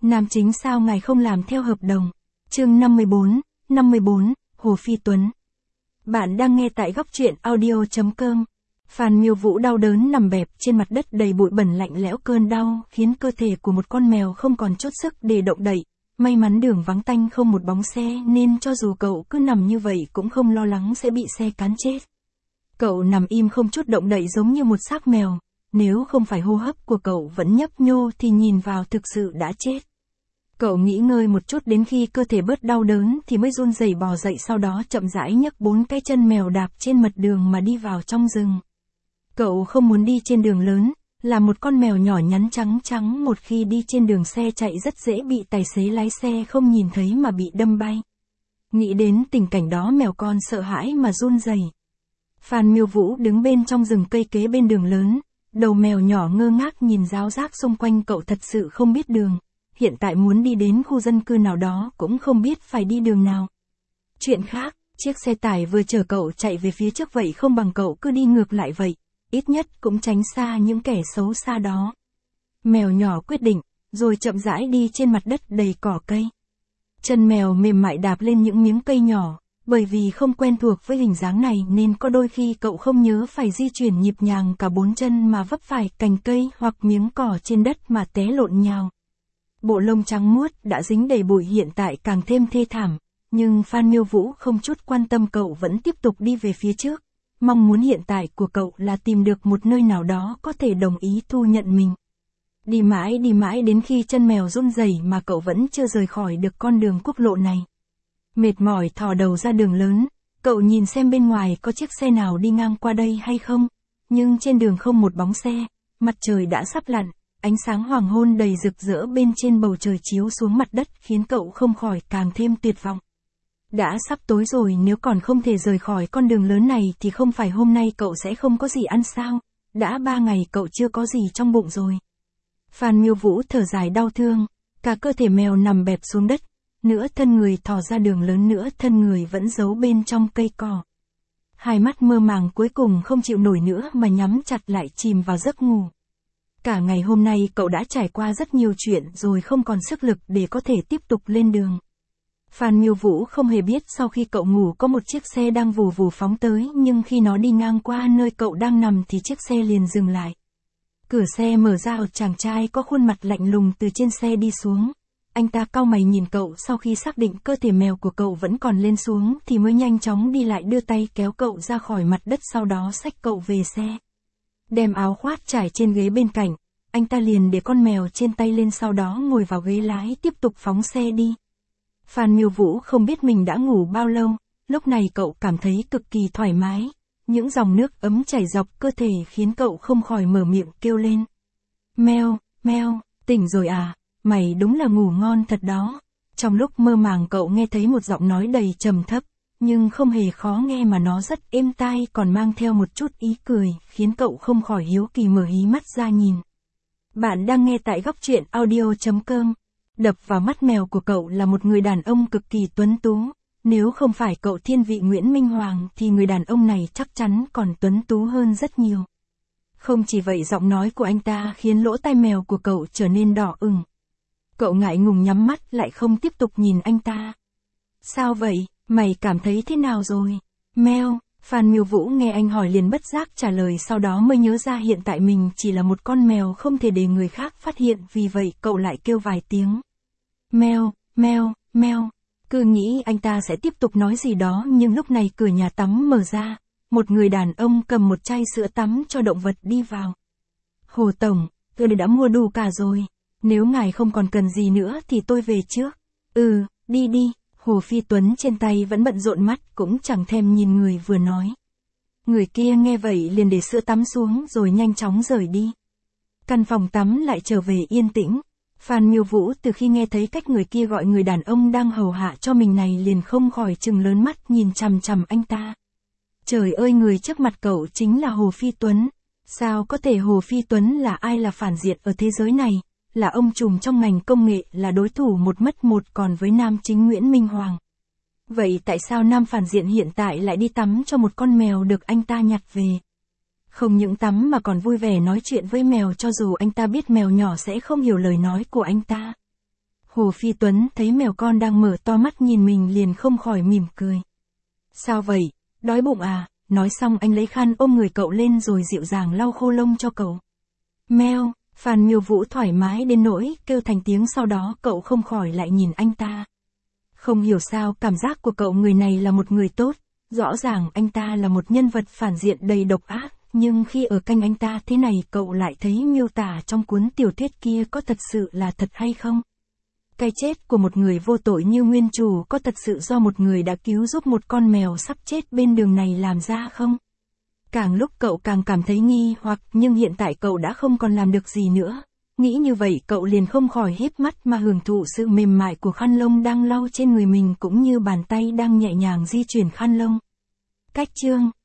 Nam chính sao ngài không làm theo hợp đồng? Chương 54, Hồ Phi Tuấn. Bạn đang nghe tại góc truyện audio.com. Phan Miêu Vũ đau đớn nằm bẹp trên mặt đất đầy bụi bẩn lạnh lẽo, cơn đau khiến cơ thể của một con mèo không còn chút sức để động đậy. May mắn đường vắng tanh không một bóng xe nên cho dù cậu cứ nằm như vậy cũng không lo lắng sẽ bị xe cán chết. Cậu nằm im không chút động đậy giống như một xác mèo, nếu không phải hô hấp của cậu vẫn nhấp nhô thì nhìn vào thực sự đã chết. Cậu nghỉ ngơi một chút đến khi cơ thể bớt đau đớn thì mới run rẩy bò dậy, sau đó chậm rãi nhấc 4 cái chân mèo đạp trên mật đường mà đi vào trong rừng. Cậu không muốn đi trên đường lớn, là một con mèo nhỏ nhắn trắng một khi đi trên đường xe chạy rất dễ bị tài xế lái xe không nhìn thấy mà bị đâm bay. Nghĩ đến tình cảnh đó mèo con sợ hãi mà run rẩy. Phan Miêu Vũ đứng bên trong rừng cây kế bên đường lớn, đầu mèo nhỏ ngơ ngác nhìn ráo rác xung quanh. Cậu thật sự không biết đường, hiện tại muốn đi đến khu dân cư nào đó cũng không biết phải đi đường nào. Chuyện khác, chiếc xe tải vừa chở cậu chạy về phía trước vậy không bằng cậu cứ đi ngược lại vậy, ít nhất cũng tránh xa những kẻ xấu xa đó. Mèo nhỏ quyết định, rồi chậm rãi đi trên mặt đất đầy cỏ cây. Chân mèo mềm mại đạp lên những miếng cây nhỏ, bởi vì không quen thuộc với hình dáng này nên có đôi khi cậu không nhớ phải di chuyển nhịp nhàng cả 4 chân mà vấp phải cành cây hoặc miếng cỏ trên đất mà té lộn nhào. Bộ lông trắng muốt đã dính đầy bụi hiện tại càng thêm thê thảm, nhưng Phan Miêu Vũ không chút quan tâm, cậu vẫn tiếp tục đi về phía trước. Mong muốn hiện tại của cậu là tìm được một nơi nào đó có thể đồng ý thu nhận mình. Đi mãi đến khi chân mèo run rẩy mà cậu vẫn chưa rời khỏi được con đường quốc lộ này. Mệt mỏi thò đầu ra đường lớn, cậu nhìn xem bên ngoài có chiếc xe nào đi ngang qua đây hay không, nhưng trên đường không một bóng xe, mặt trời đã sắp lặn, ánh sáng hoàng hôn đầy rực rỡ bên trên bầu trời chiếu xuống mặt đất khiến cậu không khỏi càng thêm tuyệt vọng. Đã sắp tối rồi, nếu còn không thể rời khỏi con đường lớn này thì không phải hôm nay cậu sẽ không có gì ăn sao? Đã 3 ngày cậu chưa có gì trong bụng rồi. Phan Miêu Vũ thở dài đau thương, cả cơ thể mèo nằm bẹp xuống đất, nửa thân người thò ra đường lớn, nửa thân người vẫn giấu bên trong cây cỏ. Hai mắt mơ màng cuối cùng không chịu nổi nữa mà nhắm chặt lại chìm vào giấc ngủ. Cả ngày hôm nay cậu đã trải qua rất nhiều chuyện rồi không còn sức lực để có thể tiếp tục lên đường. Phan Miêu Vũ không hề biết sau khi cậu ngủ có một chiếc xe đang vù vù phóng tới, nhưng khi nó đi ngang qua nơi cậu đang nằm thì chiếc xe liền dừng lại. Cửa xe mở ra, một chàng trai có khuôn mặt lạnh lùng từ trên xe đi xuống. Anh ta cau mày nhìn cậu, sau khi xác định cơ thể mèo của cậu vẫn còn lên xuống thì mới nhanh chóng đi lại đưa tay kéo cậu ra khỏi mặt đất, sau đó xách cậu về xe. Đem áo khoác trải trên ghế bên cạnh, anh ta liền để con mèo trên tay lên, sau đó ngồi vào ghế lái tiếp tục phóng xe đi. Phan Miêu Vũ không biết mình đã ngủ bao lâu, lúc này cậu cảm thấy cực kỳ thoải mái. Những dòng nước ấm chảy dọc cơ thể khiến cậu không khỏi mở miệng kêu lên. Mèo, mèo, tỉnh rồi à, mày đúng là ngủ ngon thật đó. Trong lúc mơ màng cậu nghe thấy một giọng nói đầy trầm thấp, nhưng không hề khó nghe mà nó rất êm tai, còn mang theo một chút ý cười, khiến cậu không khỏi hiếu kỳ mở hí mắt ra nhìn. Bạn đang nghe tại góc truyện audio.com. Đập vào mắt mèo của cậu là một người đàn ông cực kỳ tuấn tú. Nếu không phải cậu thiên vị Nguyễn Minh Hoàng thì người đàn ông này chắc chắn còn tuấn tú hơn rất nhiều. Không chỉ vậy, giọng nói của anh ta khiến lỗ tai mèo của cậu trở nên đỏ ửng. Cậu ngại ngùng nhắm mắt lại không tiếp tục nhìn anh ta. Sao vậy, mày cảm thấy thế nào rồi? Mèo, Phan Miêu Vũ nghe anh hỏi liền bất giác trả lời, sau đó mới nhớ ra hiện tại mình chỉ là một con mèo không thể để người khác phát hiện, vì vậy cậu lại kêu vài tiếng. Mèo, mèo, mèo. Cứ nghĩ anh ta sẽ tiếp tục nói gì đó, nhưng lúc này cửa nhà tắm mở ra, một người đàn ông cầm một chai sữa tắm cho động vật đi vào. Hồ Tổng, tôi đã mua đủ cả rồi, nếu ngài không còn cần gì nữa thì tôi về trước. Đi đi. Hồ Phi Tuấn trên tay vẫn bận rộn, mắt cũng chẳng thèm nhìn người vừa nói. Người kia nghe vậy liền để sữa tắm xuống rồi nhanh chóng rời đi. Căn phòng tắm lại trở về yên tĩnh. Phan Miêu Vũ từ khi nghe thấy cách người kia gọi người đàn ông đang hầu hạ cho mình này liền không khỏi trừng lớn mắt nhìn chằm chằm anh ta. Trời ơi, người trước mặt cậu chính là Hồ Phi Tuấn. Sao có thể? Hồ Phi Tuấn là ai? Là phản diện ở thế giới này, là ông trùm trong ngành công nghệ, là đối thủ một mất một còn với nam chính Nguyễn Minh Hoàng. Vậy tại sao nam phản diện hiện tại lại đi tắm cho một con mèo được anh ta nhặt về? Không những tắm mà còn vui vẻ nói chuyện với mèo, cho dù anh ta biết mèo nhỏ sẽ không hiểu lời nói của anh ta. Hồ Phi Tuấn thấy mèo con đang mở to mắt nhìn mình liền không khỏi mỉm cười. Sao vậy, đói bụng à? Nói xong anh lấy khăn ôm người cậu lên rồi dịu dàng lau khô lông cho cậu. Meo, Phan Miêu Vũ thoải mái đến nỗi kêu thành tiếng, sau đó cậu không khỏi lại nhìn anh ta. Không hiểu sao cảm giác của cậu người này là một người tốt, rõ ràng anh ta là một nhân vật phản diện đầy độc ác, nhưng khi ở cạnh anh ta thế này cậu lại thấy miêu tả trong cuốn tiểu thuyết kia có thật sự là thật hay không? Cái chết của một người vô tội như nguyên chủ có thật sự do một người đã cứu giúp một con mèo sắp chết bên đường này làm ra không? Càng lúc cậu càng cảm thấy nghi hoặc, nhưng hiện tại cậu đã không còn làm được gì nữa. Nghĩ như vậy cậu liền không khỏi híp mắt mà hưởng thụ sự mềm mại của khăn lông đang lau trên người mình cũng như bàn tay đang nhẹ nhàng di chuyển khăn lông. Cách chương